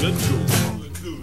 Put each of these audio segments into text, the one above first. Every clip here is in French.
Let's go. Let's do it.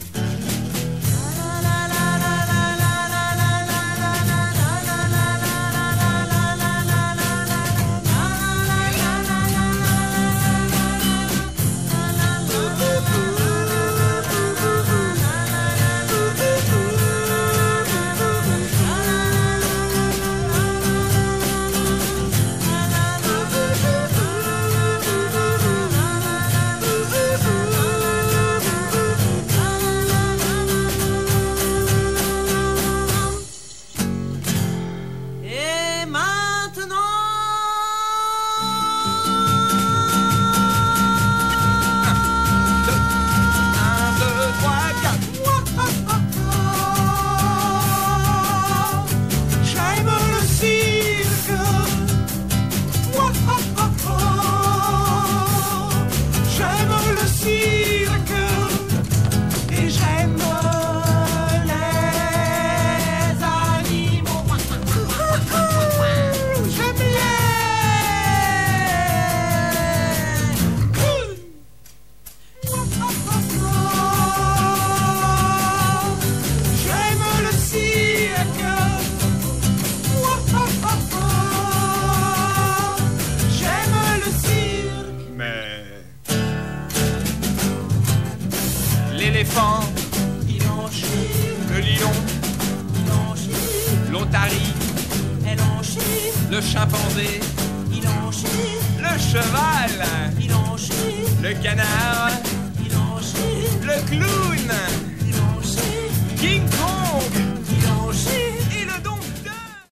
L'éléphant, il en chie. Le lion, il en chie. L'otarie, elle en chie. Le chimpanzé, il en chie. Le cheval, il en chie. Le canard, il en chie. Le clown,